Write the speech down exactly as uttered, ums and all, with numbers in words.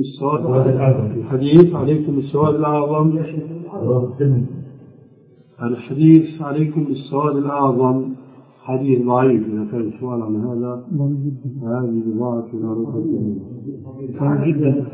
السواد الحديث عليكم السواد الأعظم. الحديث عليكم السواد الأعظم حديث ضعيف. إذا كان سؤال عن هذا هذه بضاعة لا رد